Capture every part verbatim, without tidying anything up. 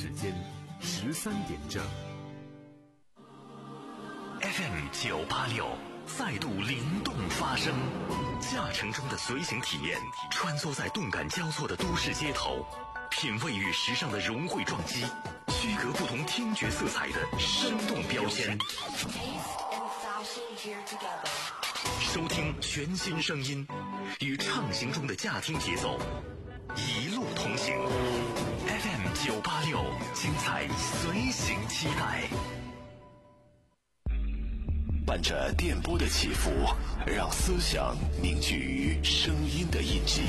时间十三点正。 F M 九八六再度灵动发声，驾乘中的随行体验，穿梭在动感交错的都市街头，品味与时尚的融汇撞击，区隔不同听觉色彩的生动标签。收听全新声音，与畅行中的驾听节奏一路同行。F M 九八六，精彩随行期待。伴着电波的起伏，让思想凝聚于声音的印记，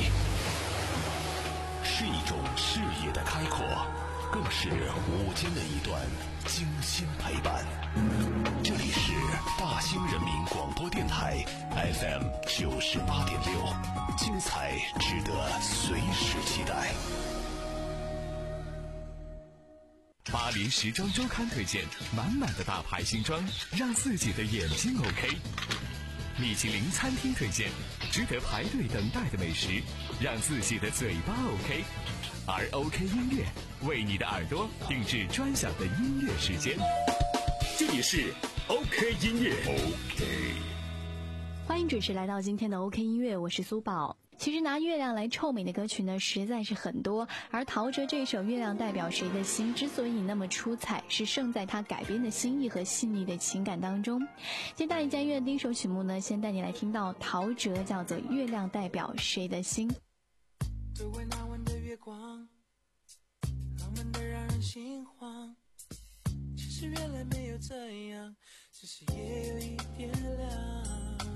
是一种视野的开阔，更是午间的一段精心陪伴。这里是大兴人民广播电台 F M 九十八点六，精彩值得随时期待。 巴黎时装周刊推荐满满的大牌新装，让自己的眼睛 OK。米其林餐厅推荐值得排队等待的美食，让自己的嘴巴 OK。而 OK 音乐为你的耳朵定制专享的音乐时间。这里是 OK 音乐 OK。 欢迎准时来到今天的 OK 音乐，我是苏宝。其实拿月亮来臭美的歌曲呢实在是很多，而陶喆这首《月亮代表谁的心》之所以那么出彩，是胜在他改编的心意和细腻的情感当中。今天大理家乐的第一首曲目呢，先带你来听到陶喆，叫做《月亮代表谁的心》。 周围那晚的月光，浪漫的让人心慌，其实原来没有这样，只是也有一点亮。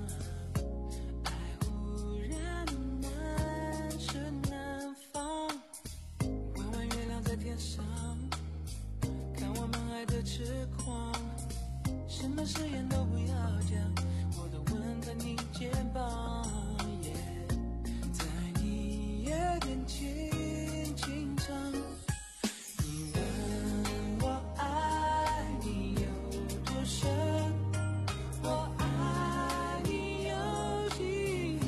天上看我们爱的痴狂，什么誓言都不要讲，我都吻在你肩膀， yeah, 在你耳边轻轻唱。你问我爱你有多深，我爱你有几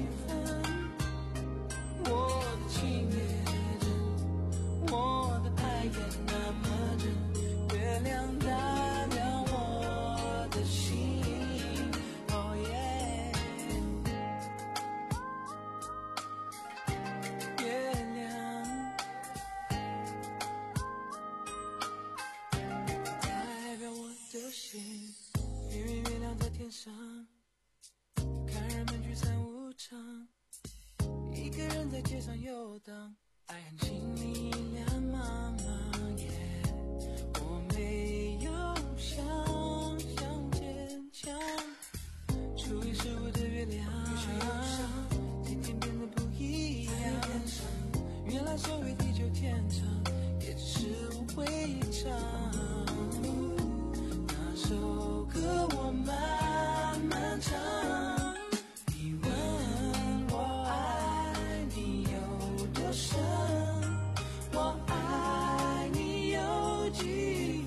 分，我的情也真，我也那么真，月亮代表我的心，哦耶。月亮代表我的心，圆圆月亮在天上，看人们聚餐舞场，一个人在街上游荡，爱很轻易两茫茫，我没有想象坚强，初一十五的月亮，天天变得不一样，原来所谓地久天长，也只是误会一场。那首歌我慢慢唱，你问我爱你有多深，我爱你有几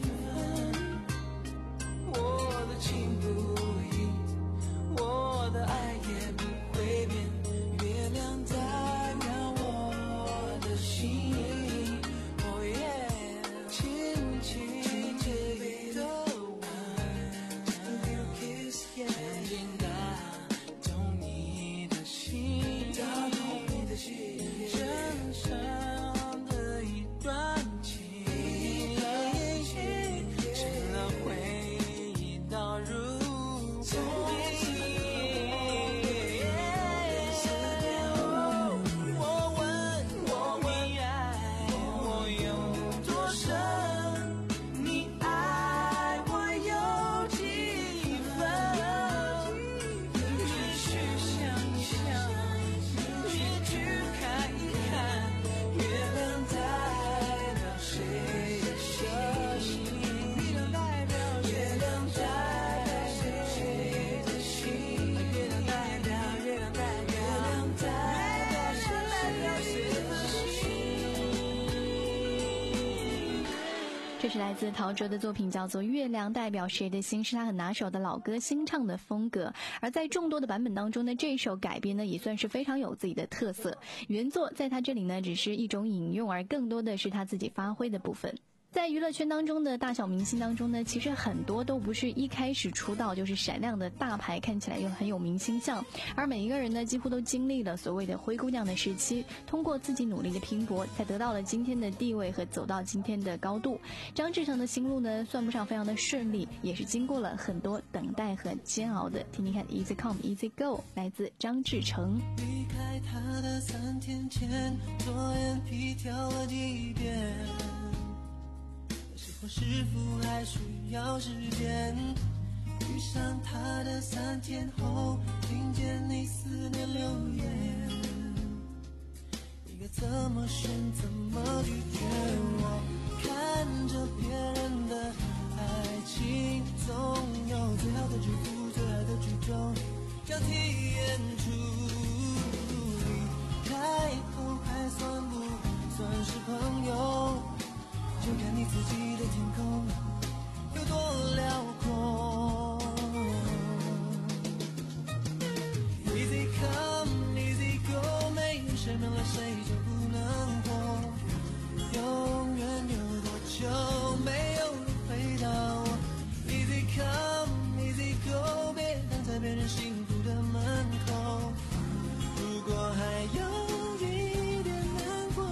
分，我的情不移，我的爱也不会变，月亮代表我的心，哦耶，轻轻地吻， little kiss， 渐渐打动你的心，打动你的心，真深的一段情，成了回忆倒入从我问我你爱我有多深，你爱我有几分，继续想想，结局看一看，月亮代表谁的心，月亮代表月亮代表谁的心，月亮代表月亮代表月亮代表谁的心。 这是来自陶喆的作品，叫做《月亮代表谁的心》，是他很拿手的老歌新唱的风格。而在众多的版本当中呢，这首改编呢也算是非常有自己的特色。原作在他这里呢只是一种引用，而更多的是他自己发挥的部分。 在娱乐圈当中的大小明星当中呢，其实很多都不是一开始出道就是闪亮的大牌，看起来又很有明星相，而每一个人呢几乎都经历了所谓的灰姑娘的时期，通过自己努力的拼搏，才得到了今天的地位和走到今天的高度。张志成的心路呢算不上非常的顺利，也是经过了很多等待和煎熬的。听听看 Easy Come Easy Go 来自张志成。 离开他的三天前，左眼皮跳了几遍，是否是否还需要时间？遇上他的三天后，听见你思念留言，应该怎么选怎么拒绝？我看着别人的爱情，总有最好的祝福，最爱的剧终交替演出。离开后还算不算是朋友？就看你自己的天空有多辽阔。 Easy come easy go， 没有谁没了谁就不能活。永远有多久没有人回答我。Easy come easy go， 别挡在别人幸福的门口。如果还有一点难过，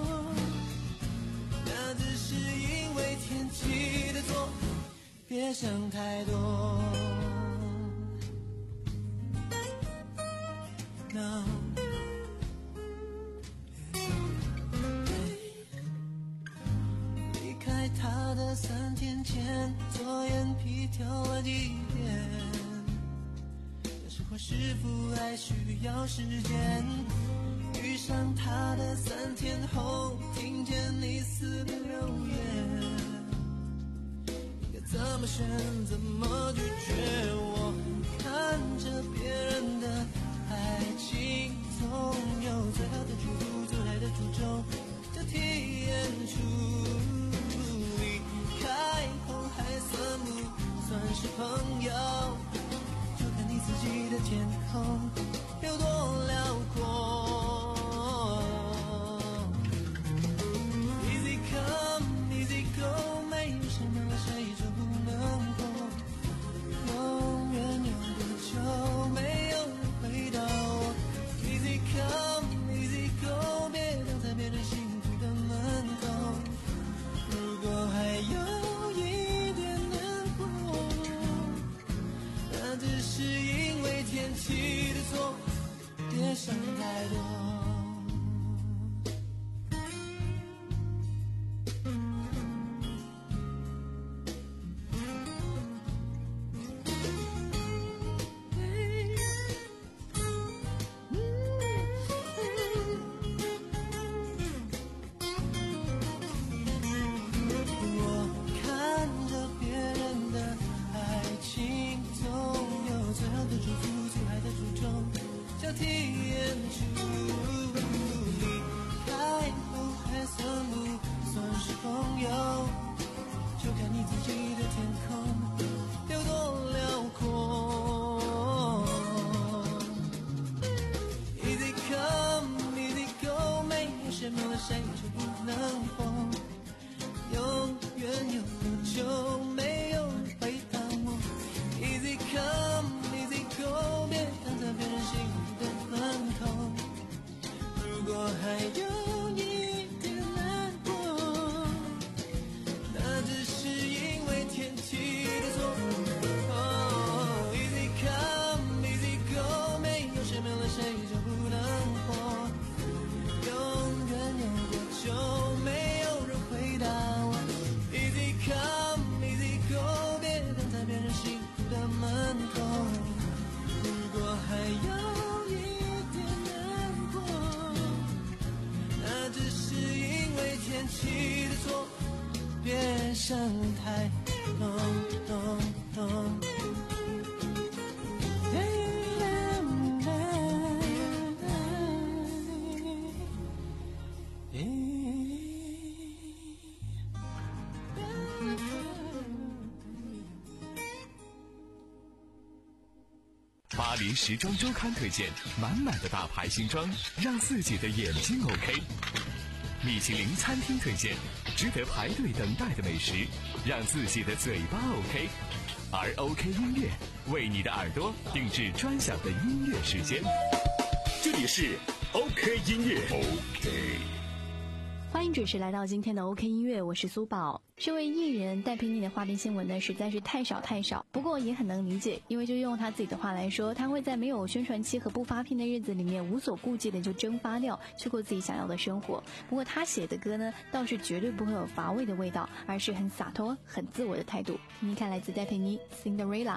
那只是因为天气的错，别想太多。No。 离开他的三天前，左眼皮跳了几遍，那时候是否还需要时间？遇上他的三天后，听见你思念留言，应该怎么选怎么拒绝？我看着别人的爱情，总有最好的祝福，最爱的诅咒，交替演出。离开后还算不算是朋友？就看你自己的天空有多辽阔。Easy come easy go， 没有谁没了谁就不能过。永远有多久没有人回答我。Easy come easy go， 别挡在别人幸福的门口。如果还有一点难过，那只是因为天气的错，别想太多。交替演出，离开后还算不算是朋友？就看你自己的天空有多辽阔。Easy come easy go， 没有谁没了谁就不能活。永远有多久没有人回答我。Easy come easy go， 别挡在别人幸福的门口。如果还有一点难过，那只是因为天气的错。Oh, easy come easy go， 没有谁没了谁就不能活。永远有多久没有人回答我。Easy come easy go， 别挡在别人幸福的门口。如果还有一点难过，那只是因为天气的错，别想太多。 巴黎时装周刊推荐满满的大牌新装，让自己的眼睛 OK。 米其林餐厅推荐，值得排队等待的美食，让自己的嘴巴 OK。而 OK 音乐为你的耳朵定制专享的音乐时间。 这里是 OK 音乐 OK。 欢迎准时来到今天的 OK 音乐，我是苏宝。身为艺人，戴佩妮的花边新闻呢实在是太少太少，不过也很能理解，因为就用她自己的话来说，她会在没有宣传期和不发片的日子里面无所顾忌的就蒸发掉，去过自己想要的生活。不过她写的歌呢倒是绝对不会有乏味的味道，而是很洒脱很自我的态度。听听看来自戴佩妮 Cinderella。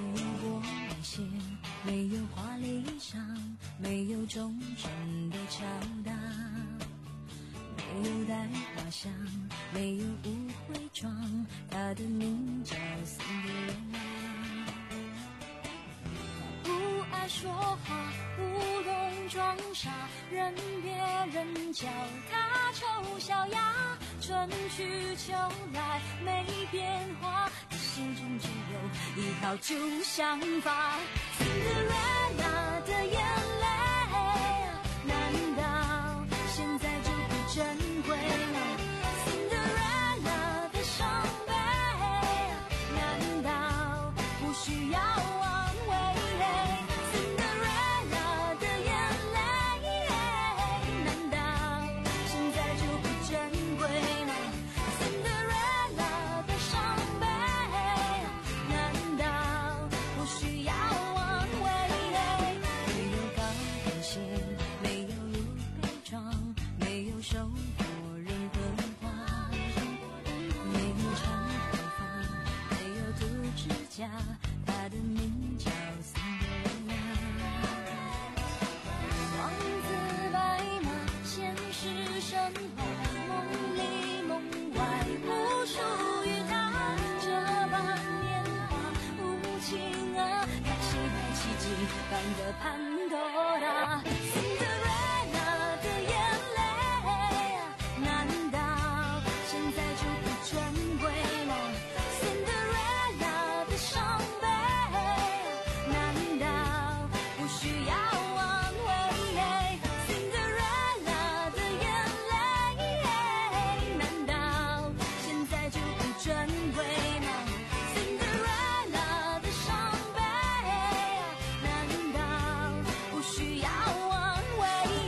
没有华丽衣裳，没有忠诚的敲打，没有带花香，没有误会妆，她的名叫辛德瑞拉。不爱说话，不懂装傻，任别人叫她丑小鸭。春去秋来没变化，心中只有一套旧想法。辛德瑞拉的眼泪，难道现在就不珍贵了？辛德瑞拉的伤悲，难道不需要安慰？辛德瑞拉的眼泪，难道现在就不珍贵吗？辛德瑞拉的伤悲，难道不需要安慰？没有高跟鞋，没有露背装，没有收获任何花，没有长头发，没有涂指甲，她的名叫辛德瑞拉。王子白马，现实神话，梦里梦外不属于他。这般年华无情啊，该期待奇迹般的潘多拉。辛德瑞拉的眼泪，难道现在就不珍贵了？辛德瑞拉的伤悲，难道不需要安慰？辛德瑞拉的眼泪，难道现在就不珍贵吗？辛德瑞拉的伤悲，难道不需要安慰？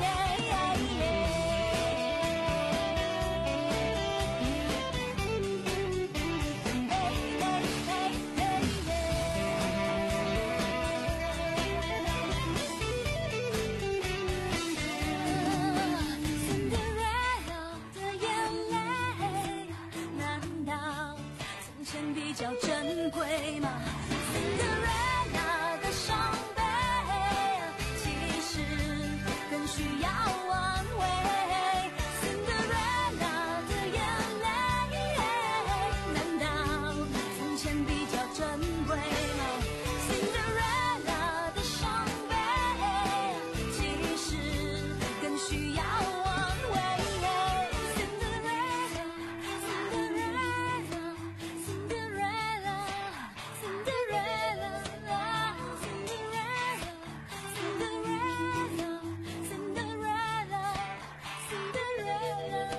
辛德瑞拉的眼泪，难道从前比较珍贵吗？辛德瑞拉的伤悲，其实更需要安慰。辛德瑞拉的眼泪，难道从前比较珍贵吗？辛德瑞拉的伤悲，其实更需要安慰。辛德瑞拉，辛德瑞拉，辛德瑞拉，辛德瑞拉，辛德瑞拉，辛德瑞拉，辛德瑞拉，辛德瑞拉。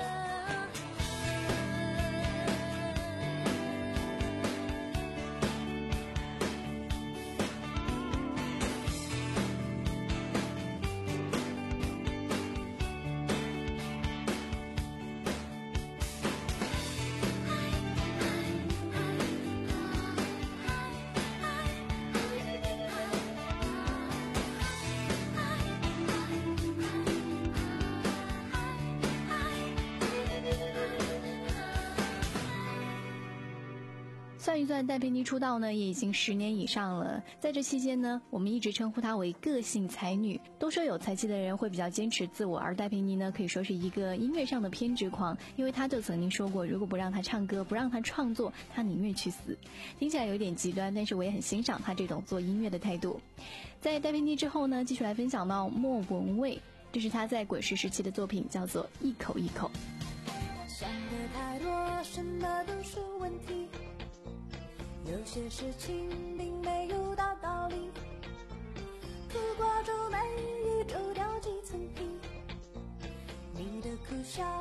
算一算，戴佩妮出道呢也已经十年以上了。在这期间呢，我们一直称呼她为个性才女。都说有才气的人会比较坚持自我，而戴佩妮呢可以说是一个音乐上的偏执狂，因为她就曾经说过，如果不让她唱歌，不让她创作，她宁愿去死。听起来有点极端，但是我也很欣赏她这种做音乐的态度。在戴佩妮之后呢，继续来分享到莫文蔚，这是她在滚石时期的作品，叫做《一口一口》。 想的太多，什么都是问题，有些事情并没有大道理，苦瓜皱眉，宇宙掉几层皮，你的苦笑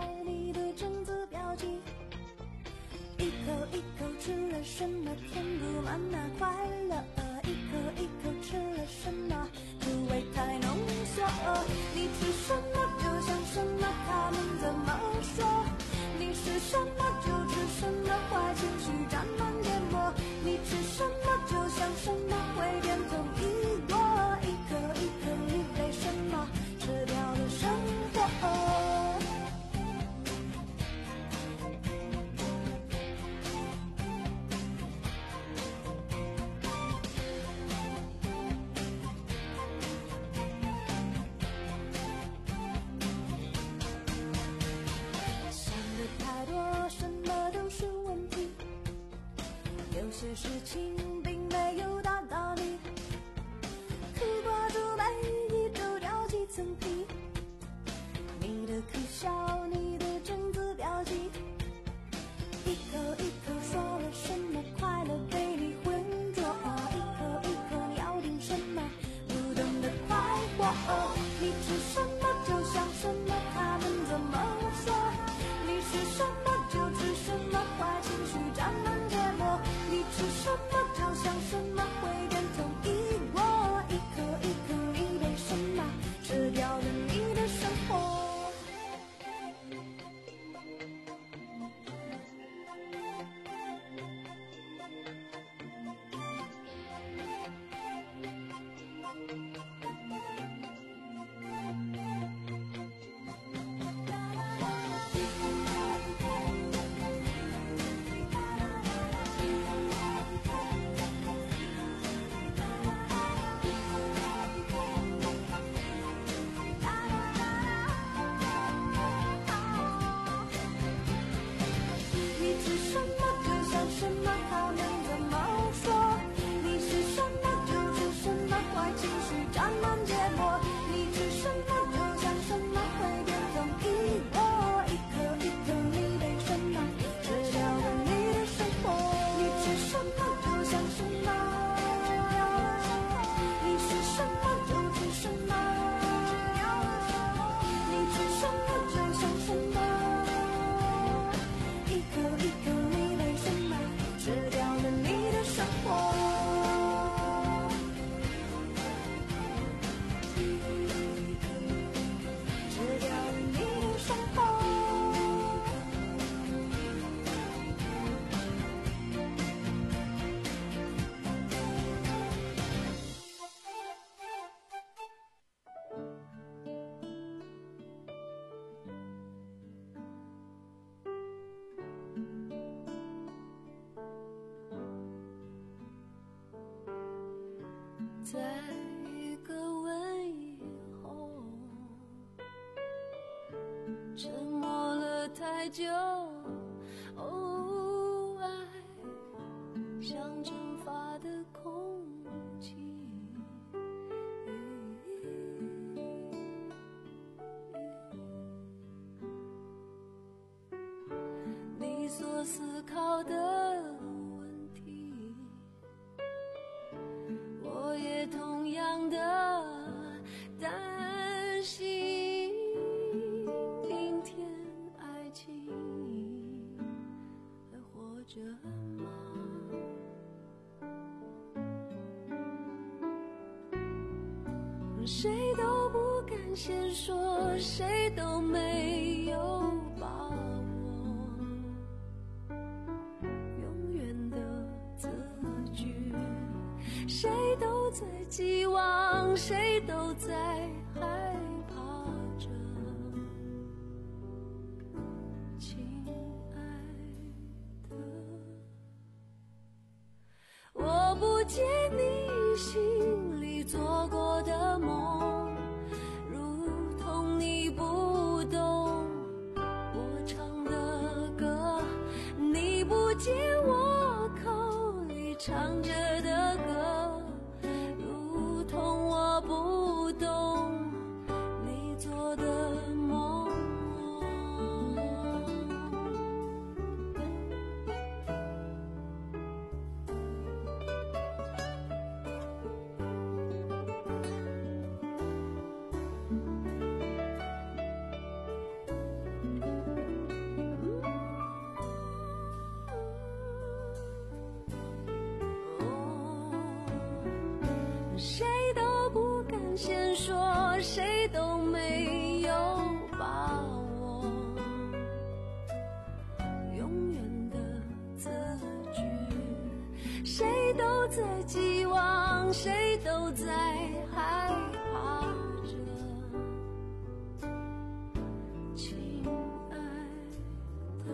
一口一口吃了什么填不满那快乐，一口一口吃了什么苦味太浓缩，你吃什么就像什么，他们怎么说？你是什么就吃什么，坏情绪沾满芥末，你吃什么就像什么，会变成一朵，一颗一颗你被什么吃掉了生活。有些事情并没有打到你，苦瓜猪每一周掉几层皮，你的苦笑，你的真字标记，一口一口说了什么快乐被你浑浊，一口一口你咬定什么不懂得快活，你吃什么就像什么，他们怎么说？你是什么就吃什么，坏情绪沾满芥末，你吃什么就像什么，会变成一锅，一口一口你被什么吃掉了你的生活。在一个吻以后，沉默了太久，哦，爱像蒸发的空气，你所思考的问题，我也同样的担心，明天爱情还活着吗？谁都不敢先说，谁都没有把握永远的字句，谁都在寄望，谁都在害怕着，亲爱的，我不解你心里做过的梦，如同你不懂我唱的歌，你不解我口里唱着的歌，如同我不懂你做的梦。 谁都不敢先说，谁都没有把握永远的字句，谁都在寄望，谁都在害怕着。亲爱的，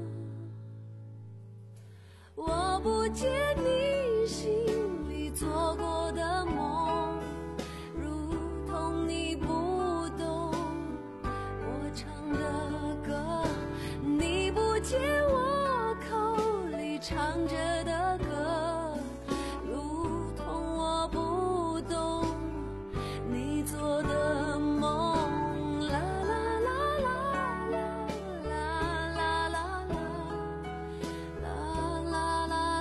我不介你心里做过的梦，如同你不懂我唱的歌，你不解我口里唱着的歌，如同我不懂你做的梦。啦啦啦啦啦啦啦啦啦啦啦啦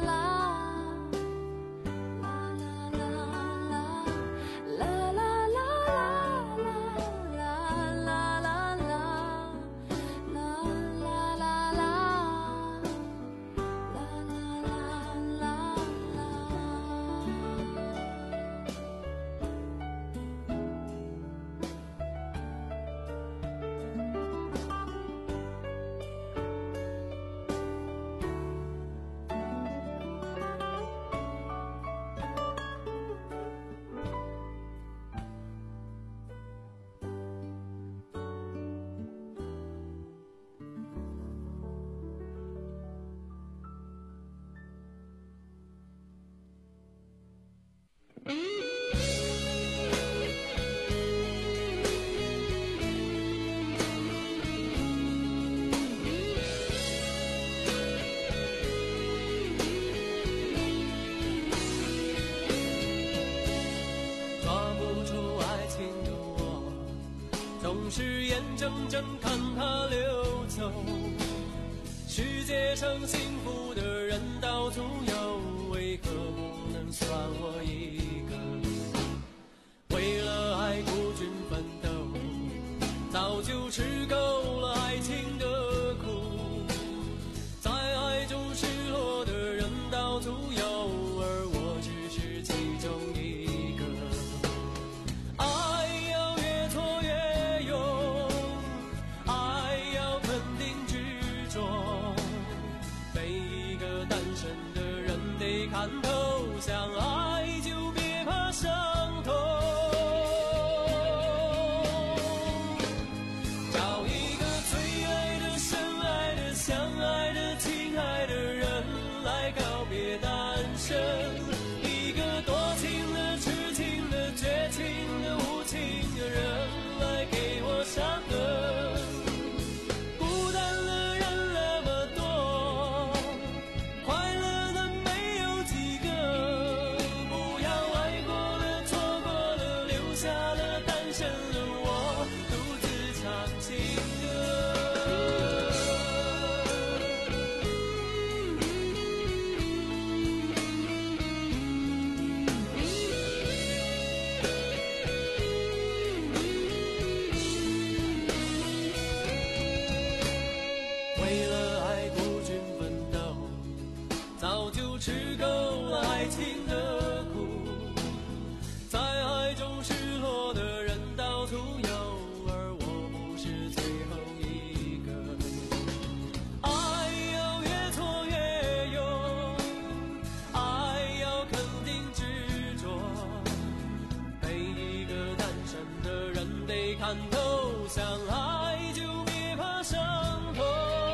总是眼睁睁看它流走，世界上幸福的人到处有，为何不能算我一个？为了爱孤军奋斗，早就吃够了爱情的苦，在爱中失落的人到处有，而我只是其中一个。爱要越挫越勇，爱要肯定执着，每一个单身的人得看透，相爱就别怕伤痛。找一个最爱的、深爱的、相爱的、亲爱的人来告别单身，一个多情的、痴情的、绝情的、无情的人来给我伤痕。孤单的人那么多，快乐的没有几个，不要爱过了、错过了，留下了单身的我，独自唱情歌。为了爱孤军奋斗，早就吃够了爱情的苦，在爱中失落的人到处有，而我不是最后一个。爱要越挫越勇，爱要肯定执着，每一个单身的人得看透，相爱就别怕伤痛。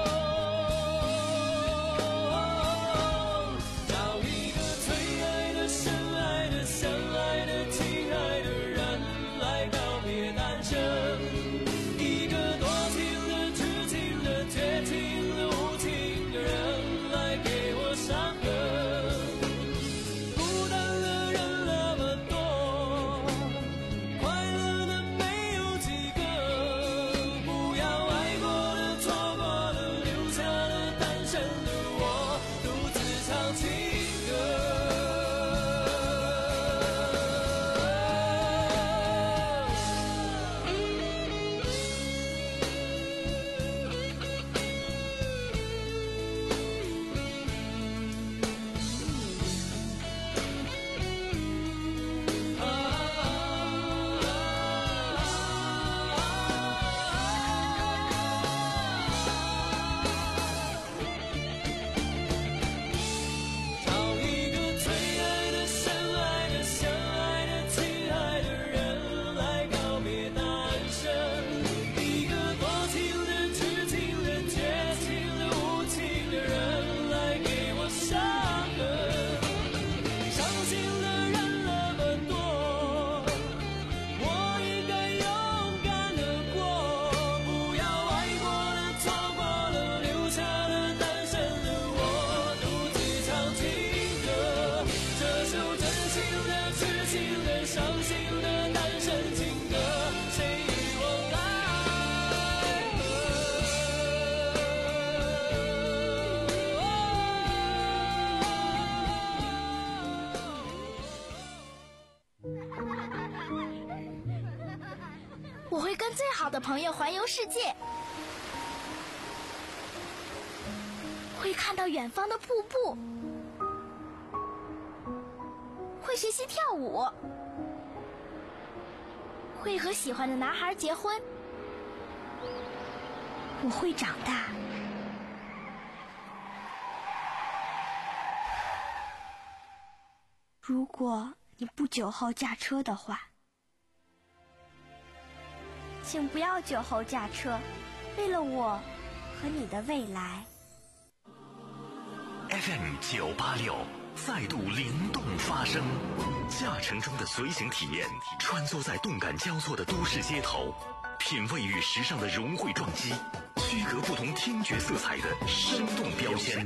找一个最爱的、深爱的、相爱的、亲爱的人来告别单身，一个多情的、痴情的、绝情的、无情的人来给我伤痕。孤单的人那么多，快乐的没有几个， 跟最好的朋友环游世界，会看到远方的瀑布，会学习跳舞，会和喜欢的男孩结婚。我会长大。如果你不酒后驾车的话，请不要酒后驾车，为了我和你的未来。 F M 九八六再度灵动发声，驾乘中的随行体验，穿梭在动感交错的都市街头，品味与时尚的融汇撞击，区隔不同听觉色彩的生动标签。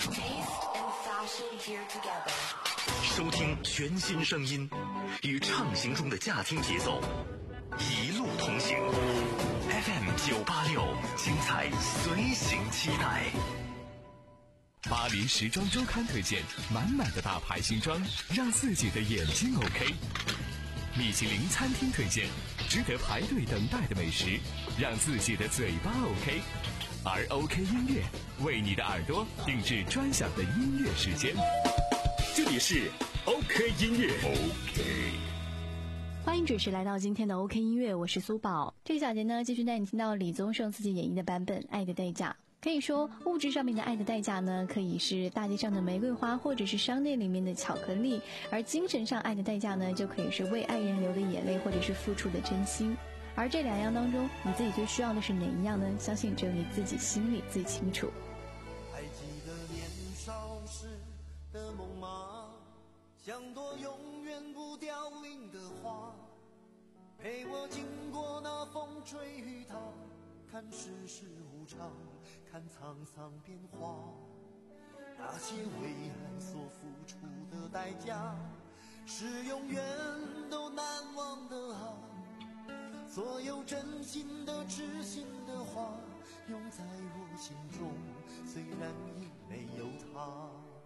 收听全新声音，与畅行中的驾听节奏，一路同行。F M 九八六，精彩随行期待。 巴黎时装周刊推荐满满的大牌新装，让自己的眼睛 OK。米其林餐厅推荐值得排队等待的美食，让自己的嘴巴 OK。而 OK 音乐为你的耳朵定制专享的音乐时间。这里是 OK 音乐 OK。 欢迎准时来到今天的 OK 音乐，我是苏宝。这个小节呢，继续带你听到李宗盛自己演绎的版本《爱的代价》。可以说，物质上面的爱的代价呢，可以是大街上的玫瑰花，或者是商店里面的巧克力；而精神上爱的代价呢，就可以是为爱人流的眼泪，或者是付出的真心。而这两样当中，你自己最需要的是哪一样呢？相信只有你自己心里最清楚。 还记得年少时的梦吗？像朵永远不凋零的花，陪我经过那风吹雨打，看世事无常，看沧桑变化，那些为爱所付出的代价，是永远都难忘的啊！所有真心的痴心的话，永在我心中，虽然已没有他。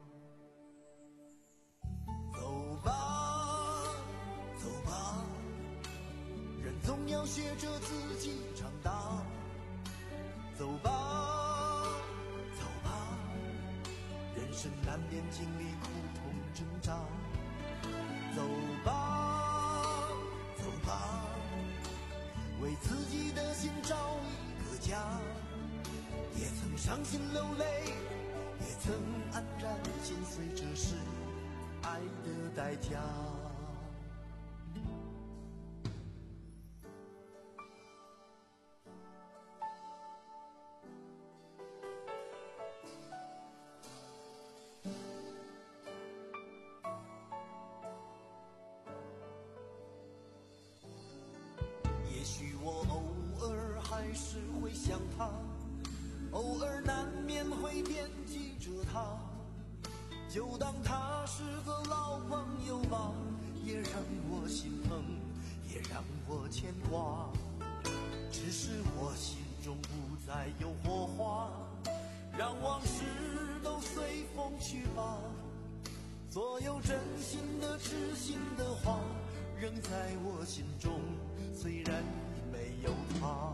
走吧，走吧，人总要学着自己长大。走吧，走吧，人生难免经历苦痛挣扎。走吧，走吧，为自己的心找一个家。也曾伤心流泪，也曾黯然心碎，这是爱的代价。也许我偶尔还是会想他，偶尔难免会惦记着他，就当他是个老朋友吧，也让我心疼，也让我牵挂。只是我心中不再有火花，让往事都随风去吧。所有真心的痴心的话，仍在我心中，虽然已没有他。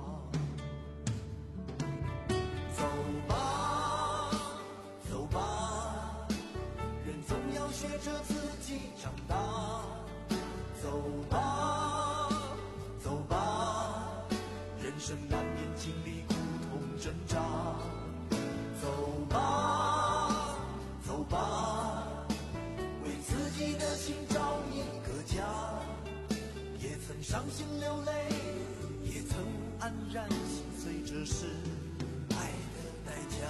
走吧，走吧，人总要学着自己长大。走吧，走吧，人生难免经历苦痛挣扎。走吧，走吧，为自己的心找一个家。也曾伤心流泪，也曾黯然心碎，这是爱的代价。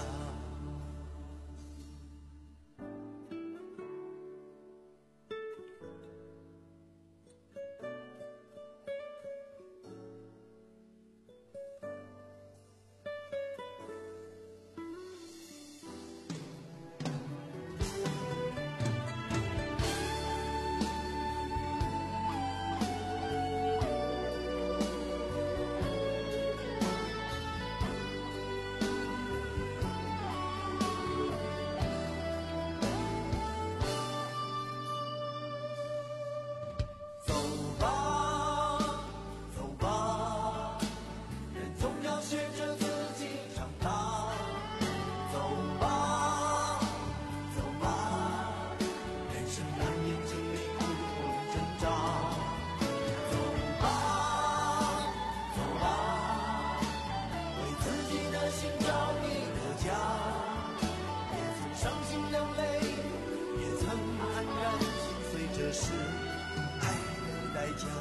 是爱的代价。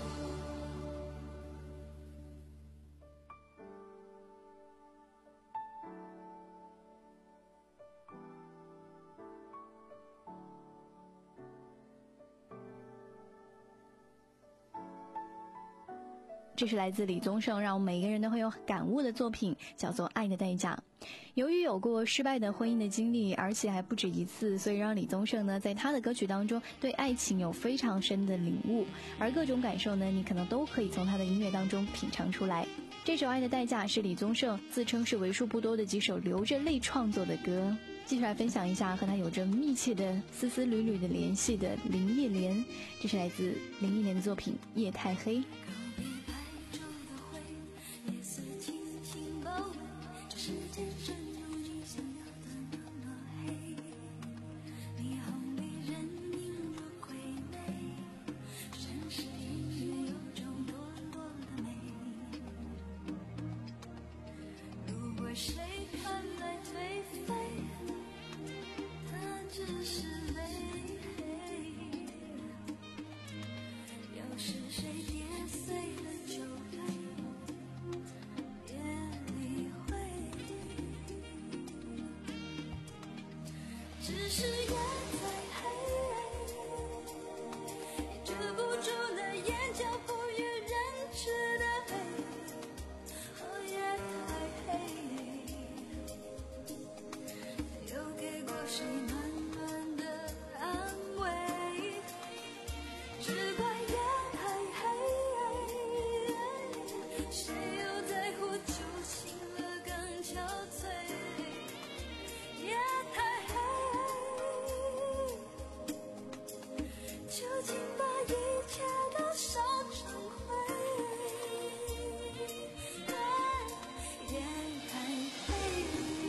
这是来自李宗盛让我们每个人都会有感悟的作品，叫做《爱的代价》。由于有过失败的婚姻的经历，而且还不止一次，所以让李宗盛呢在他的歌曲当中对爱情有非常深的领悟，而各种感受呢你可能都可以从他的音乐当中品尝出来。这首《爱的代价》是李宗盛自称是为数不多的几首流着泪创作的歌。继续来分享一下和他有着密切的丝丝缕缕的联系的林忆莲，这是来自林忆莲的作品《夜太黑》。 谁看来颓废，他只是累。要是谁跌碎了酒杯，别理会，只是夜太黑，遮不住那眼角不与人知的黑。哦，夜太黑。谁暖暖的安慰，只怪夜太黑，谁又在乎酒醒了更憔悴。夜太黑，究竟把一切都烧成灰。夜太黑。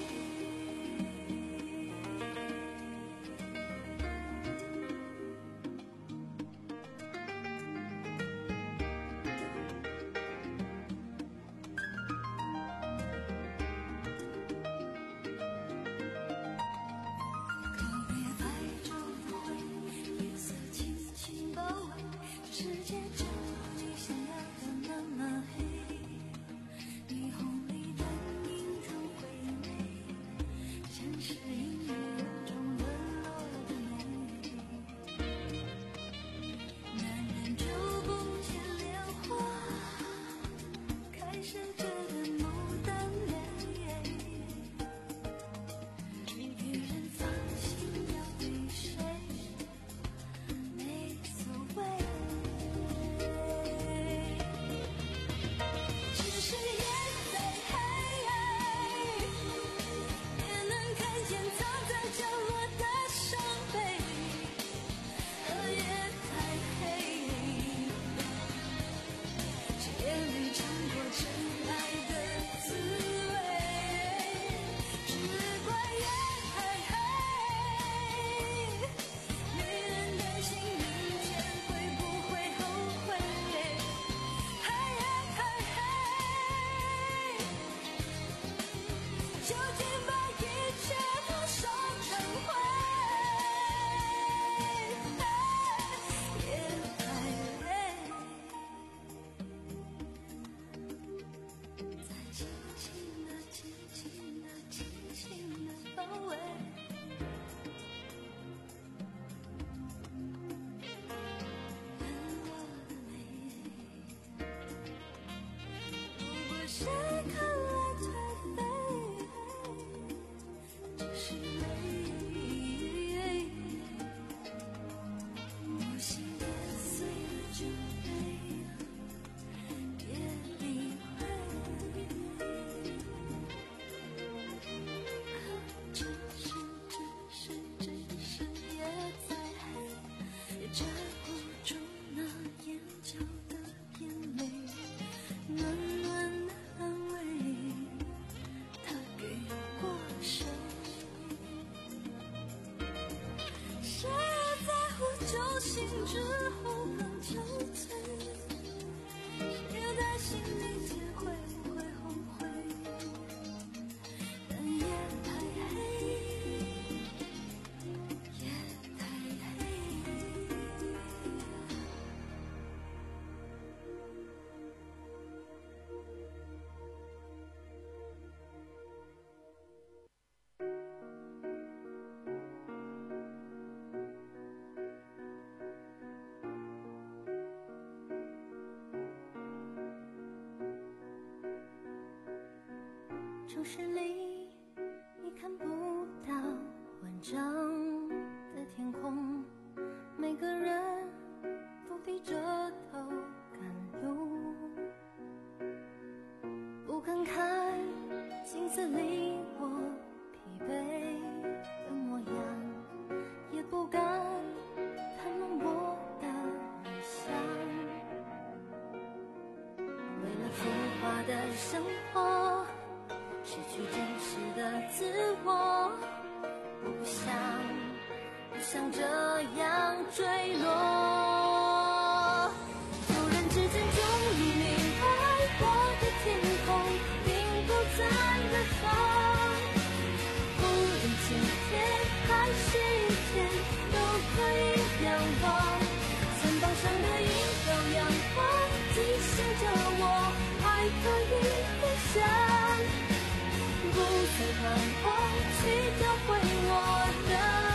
谁看来颓废，只是累。我心跌碎了酒杯，别理会。只是只是只是夜再黑，也遮不住那眼角的眼泪。暖暖的安慰，他给过谁？谁又在乎酒醒之后更憔悴？谁又在心里结会不会后悔？但夜太黑，夜太黑。 城市里你看不到完整的天空，每个人都低着头赶路，不敢看镜子里我疲惫的模样，也不敢谈论我的理想。为了浮华的生活，失去真实的自我，我不想不想这样坠落。突然之间终于明白，我的天空并不在远方，无论晴天还是雨天都可以仰望，肩膀上的一道阳光提醒着我还可以飞翔，不再彷徨去找回我的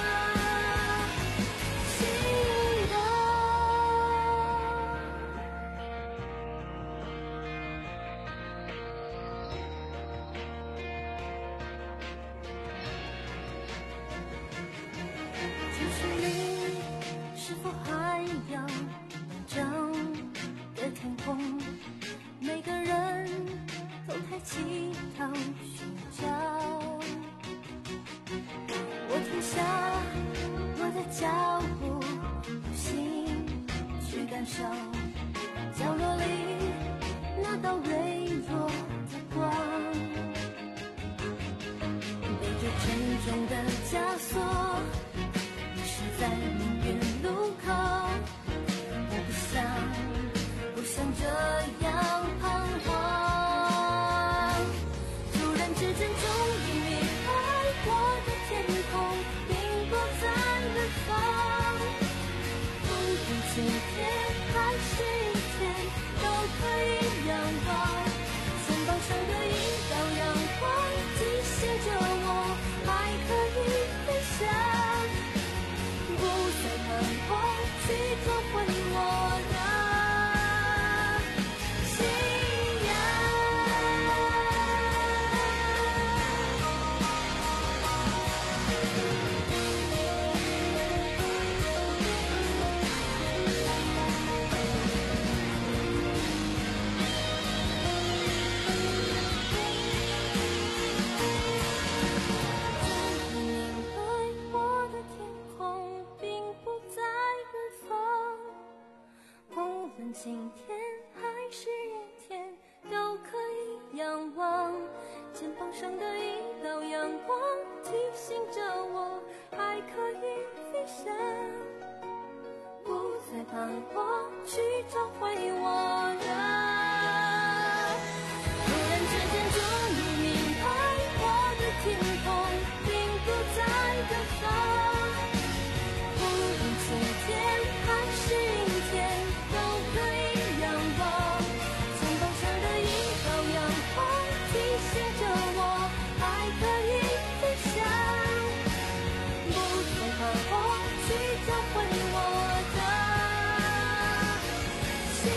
每个人都抬起头寻找，我停下我的脚步，用心去感受角落里那道微弱的光，背着沉重的枷锁，迷失在命运路口，我不想不想这样彷徨，突然之间终于明白，我的天空并不在远方，无论晴天还是雨天都可以仰望，肩膀上的一道阳光提醒着我还可以飞翔，不再彷徨去找回我的晴天还是雨天都可以仰望，肩膀上的一道阳光提醒着我还可以飞翔，不再彷徨去找回我的。突然之间终于明白，我的天空并不在远方，无论晴天还是雨天都可以仰望，肩膀上的一道阳光提醒着我还可以飞翔，不再彷徨去找回我的希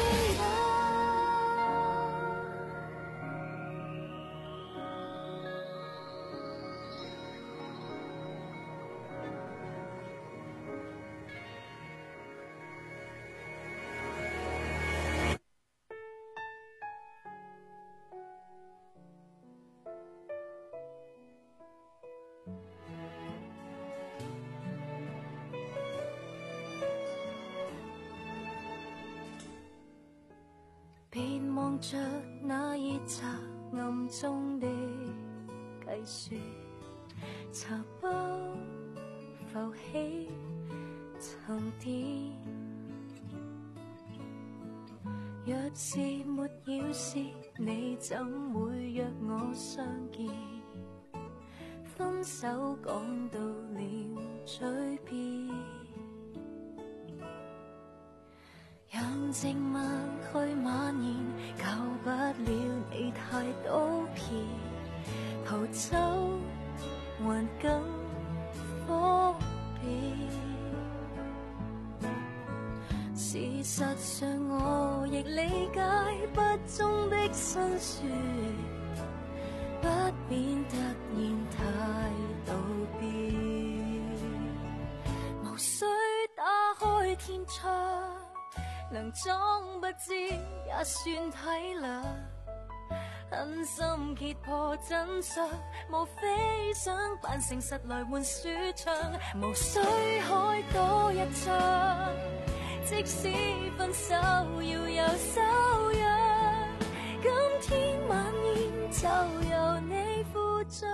別望着那熱茶暗中的計算，茶煲浮起沉澱，若是沒要事，你怎會約我相見？分手講到了嘴邊，讓靜默去蔓延，救不了你太多騙，逃走還更方便。事實上我亦理解不忠的辛酸， 不免突然太道別，無需打開天窗，能裝不知也算體諒，狠心揭破真相，無非想扮誠實來換舒暢，無需開多一槍，即使分手要有修養，今天晚宴就由你負責。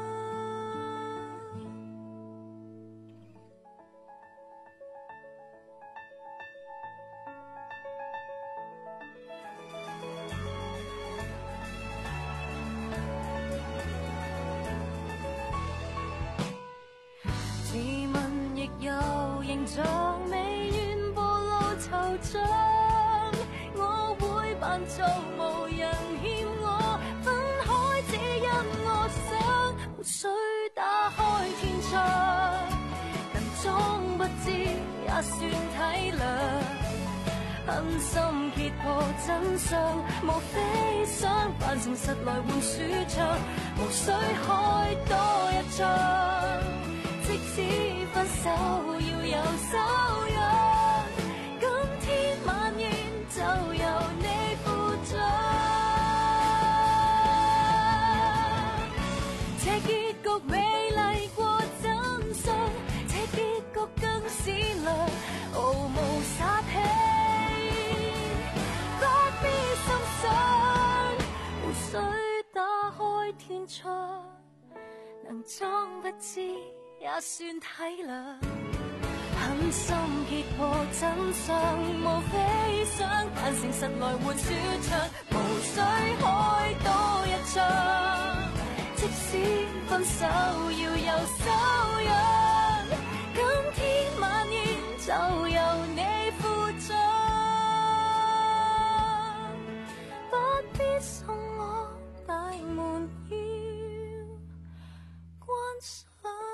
自問亦有形象，未願暴露惆悵，我會扮做無人欠我，分開只因我想，無需打開天窗，能裝不知也算體諒，狠心揭破真相，無非想扮誠實來換舒暢，無需開多一槍，即使分手要有修養，今天晚宴就由你負責。這結局美麗過真相，這結局更善良，毫無殺氣，不必心傷，無需打開天窗，能裝不知也算體諒，狠心揭破真相，無非想扮誠實來換舒暢，無需開多一槍，即使分手要有修養，今天晚宴就由你負責，不必送我大門要關上。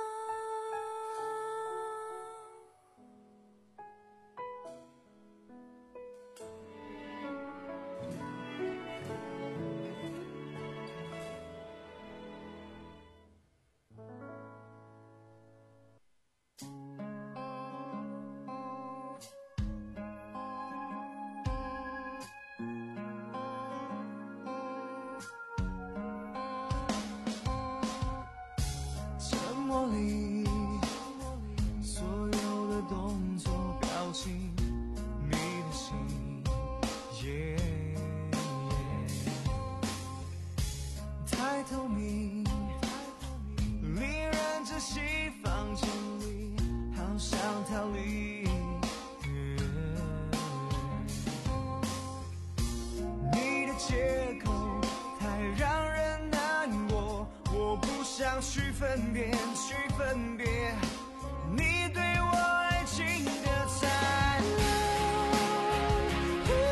所有的动作表情，你的心 yeah, yeah 太透明，令人窒息，房间里好想逃离、yeah、你的借口太让人难过，我不想去分辨去分别你对我爱情的残忍，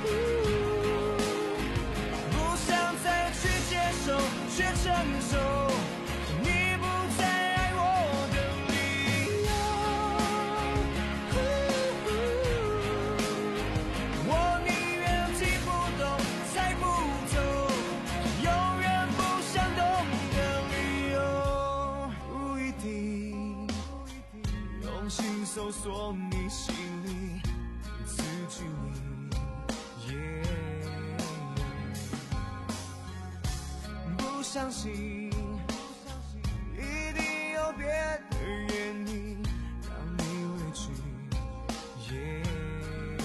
不想再去接受却承受你不再爱我的理由，我宁愿听不懂猜不透，永远不想懂的理由，不一定用心搜索你心里字句里、yeah、不相信一定有别的原因让你委屈、yeah、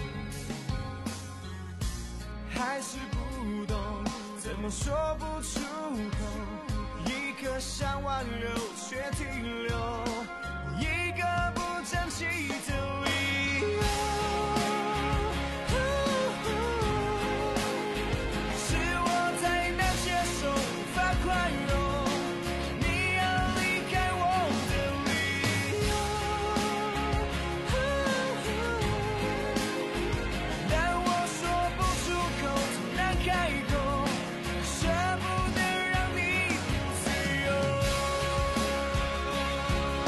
还是不懂怎么说不出口，一颗想挽留却停留，一个不争气的理由，是我太难接受无法宽容你要离开我的理由，但我说不出口怎难开口，舍不得让你自由。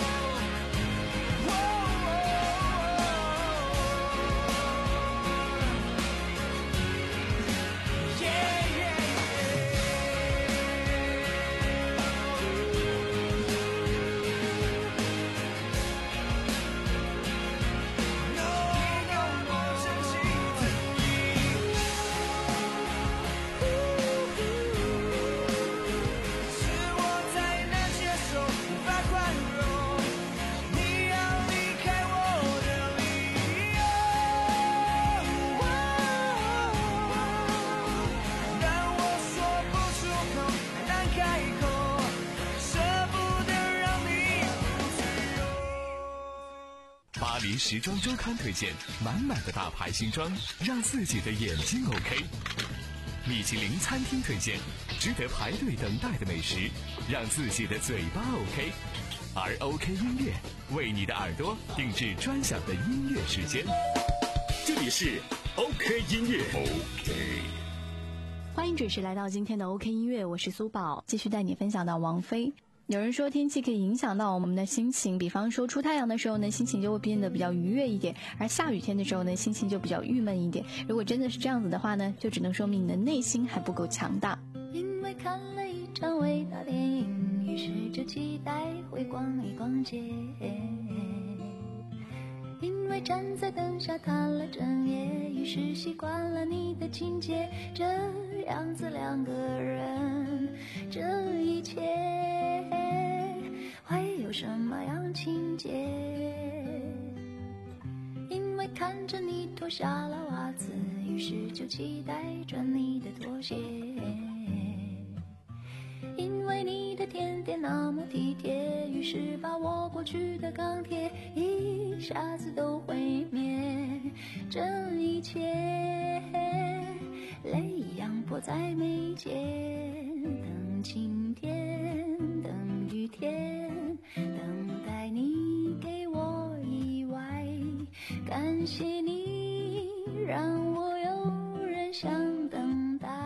巴黎时装周刊推荐满满的大牌新装，让自己的眼睛 OK。米其林餐厅推荐值得排队等待的美食，让自己的嘴巴 OK。而 OK 音乐为你的耳朵定制专享的音乐时间。 这里是 OK 音乐 OK。 欢迎准时来到今天的 OK 音乐，我是苏宝，继续带你分享到王菲。有人说天气可以影响到我们的心情，比方说出太阳的时候呢，心情就会变得比较愉悦一点，而下雨天的时候呢，心情就比较郁闷一点。如果真的是这样子的话呢，就只能说明你的内心还不够强大。 因为看了一场伟大电影，于是就期待会逛一逛街。因为站在灯下谈了整夜，于是习惯了你的情节。这样子两个人，这一切会有什么样情节？因为看着你脱下了袜子，于是就期待穿你的拖鞋。因为你的甜点那么体贴，于是把我过去的钢铁一下子都毁灭。这一切泪一样迫在眉间，等晴天，等雨天，等待你给我意外。感谢你让我有人想等待，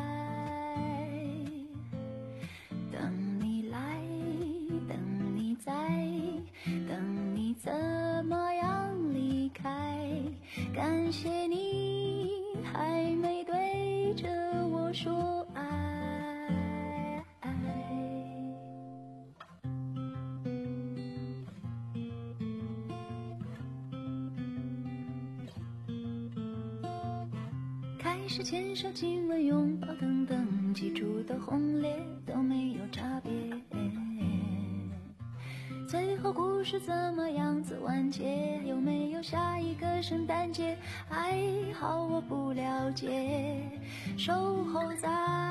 等你来，等你在，等你怎么样离开。感谢你还没对着我说爱。开始牵手亲吻拥抱等等，起初的轰烈都没有差别。最后故事怎么样子完结？有没有下一个圣诞节？还好我不了解。守候在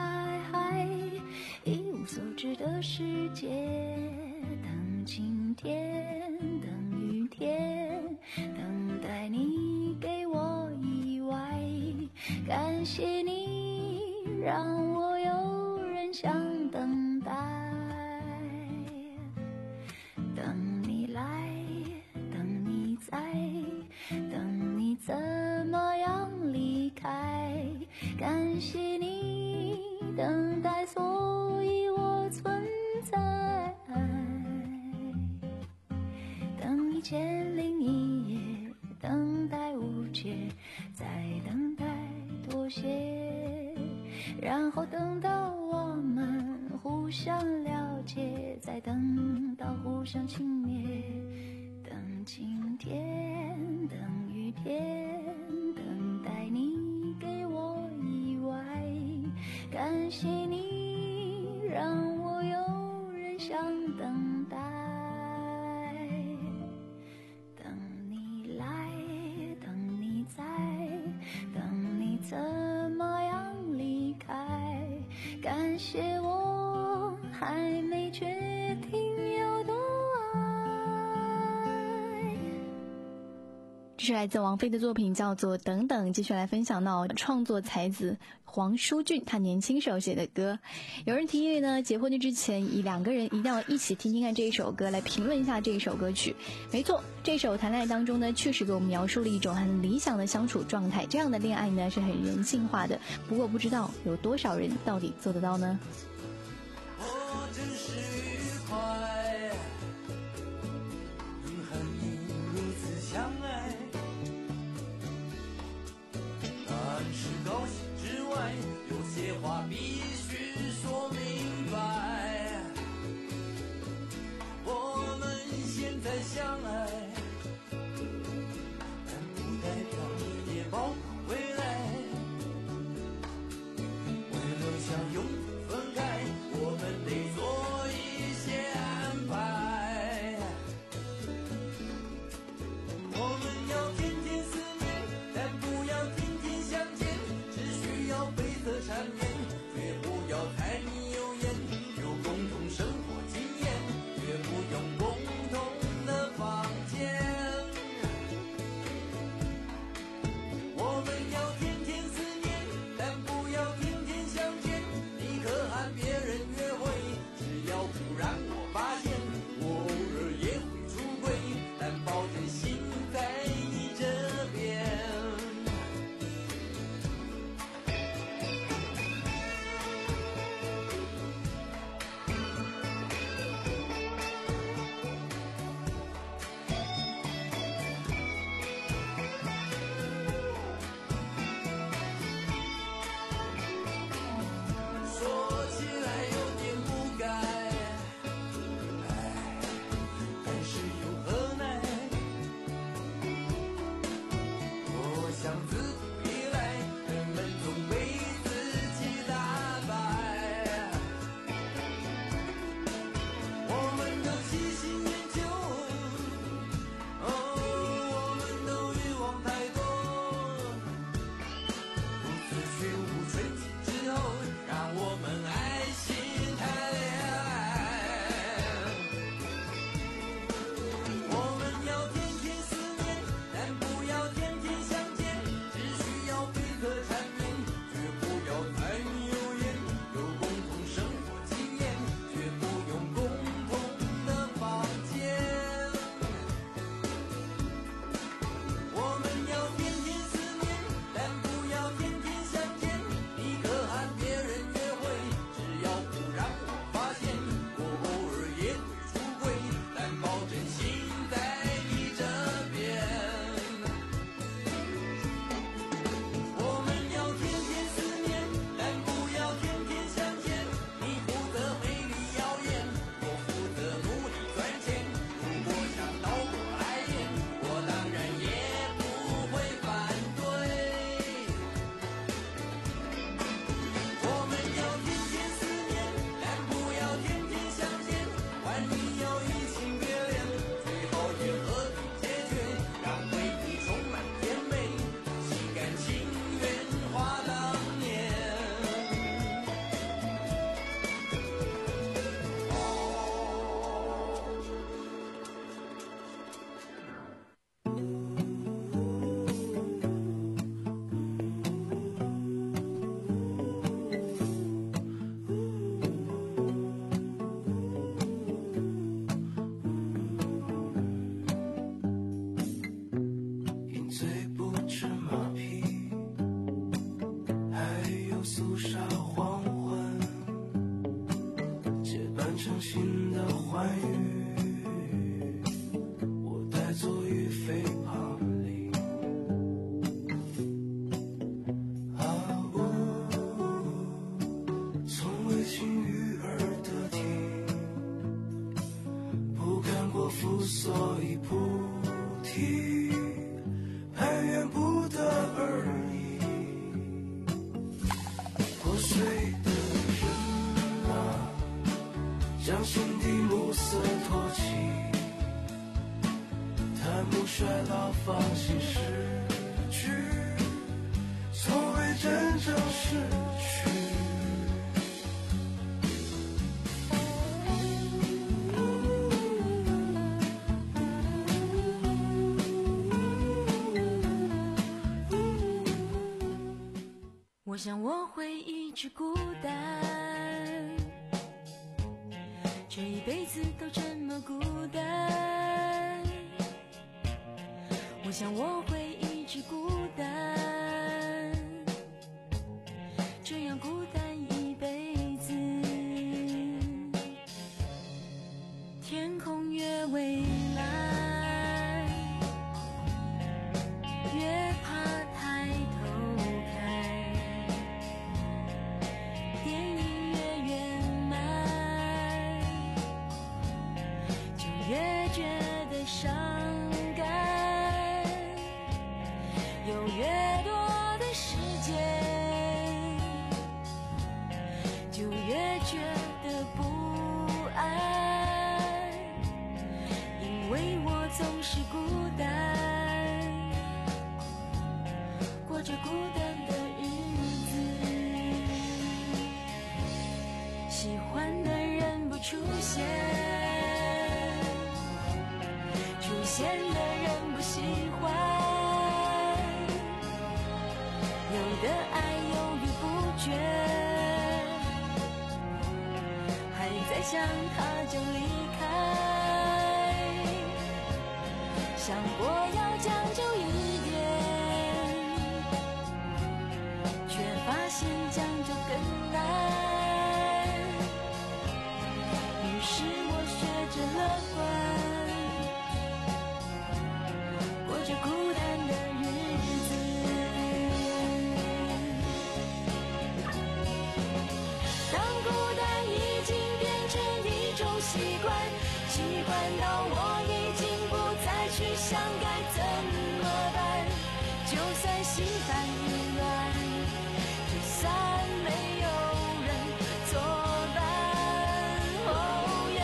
一无所知的世界，等晴天，等雨天，等待你给我意外。感谢你让我有人想等待，等你来，等你在，等你怎么样离开。感谢你等待，所以我存在。等一千零一夜，等待无解，再等待妥协，然后等到我们互相了解，再等到互相轻蔑。等晴天，等雨天，等待你给我意外。感谢你让我有人想等待，等你来，等你在，等你怎么样离开。感谢我还没决定有多爱。 这是来自王菲的作品，叫做《等等》。继续来分享到创作才子黄舒骏他年轻时候写的歌。有人提议呢，结婚的之前以两个人一定要一起听听看这一首歌，来评论一下这一首歌曲。没错，这首谈恋爱当中呢，确实给我们描述了一种很理想的相处状态。这样的恋爱呢，是很人性化的。不过不知道有多少人到底做得到呢？ 我真是愉快，能和你如此相爱，但是高兴之外，有些话必须说明白。我们现在相爱，但不代表你也包括未来。为了想永不分开，我们得做一欢愉，我呆坐于飞旁里。啊呜，从未经育儿得体，不甘过负，所以不提，攀援不得而已。破碎的人啊，将心底暮色托起，贪慕衰老，放弃失去，从未真正失去。 我想我会一直孤单，这一辈子都这么孤单。我想我会一直孤单，这样孤单一辈子。天空越蔚蓝，越怕抬头看。电影越圆满，就越觉得伤感。有越多的时间，就越觉得不安。因为我总是孤单，过着孤单的日子。喜欢的人不出现，出现的人不喜欢。有的爱犹豫不决，还在想他就离开。想过要将就一点，却发现将就更难。于是我学着乐观，过着孤单的日子。当孤单已经变成一种习惯，习惯到我已经不再去想该怎么办。就算心烦意乱，就算没有人作伴。哦耶，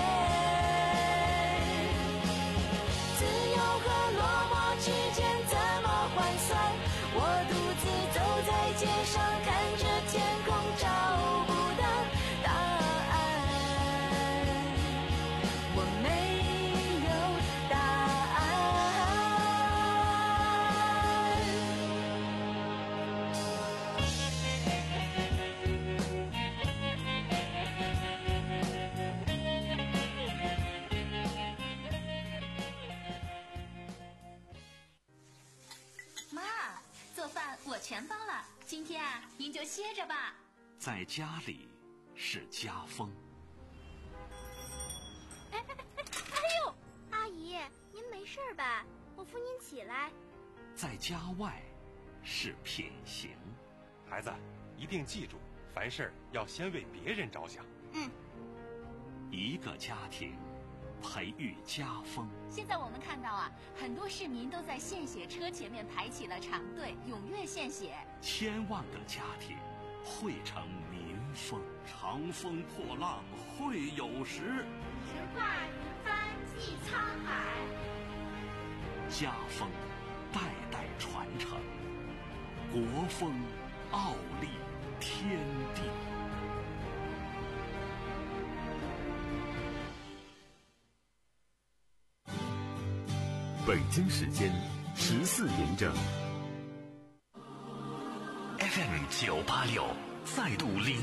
自由和落寞之间怎么换算？我独自走在街上，看着天空，找不到答案。我没有答案。 妈，做饭我全包了，今天啊，您就歇着吧。 在家里是家风， 哎哎哎哎呦，阿姨，您没事吧？我扶您起来。 在家外是品行。 孩子，一定记住，凡事要先为别人着想。 嗯， 一个家庭培育家风。 现在我们看到啊，很多市民都在献血车前面排起了长队，踊跃献血。 千万个家庭汇成民风。长风破浪会有时， 直挂云帆济沧海。 家风代代传承，国风傲立天地。 北京时间十四点整。 F M 九八六再度领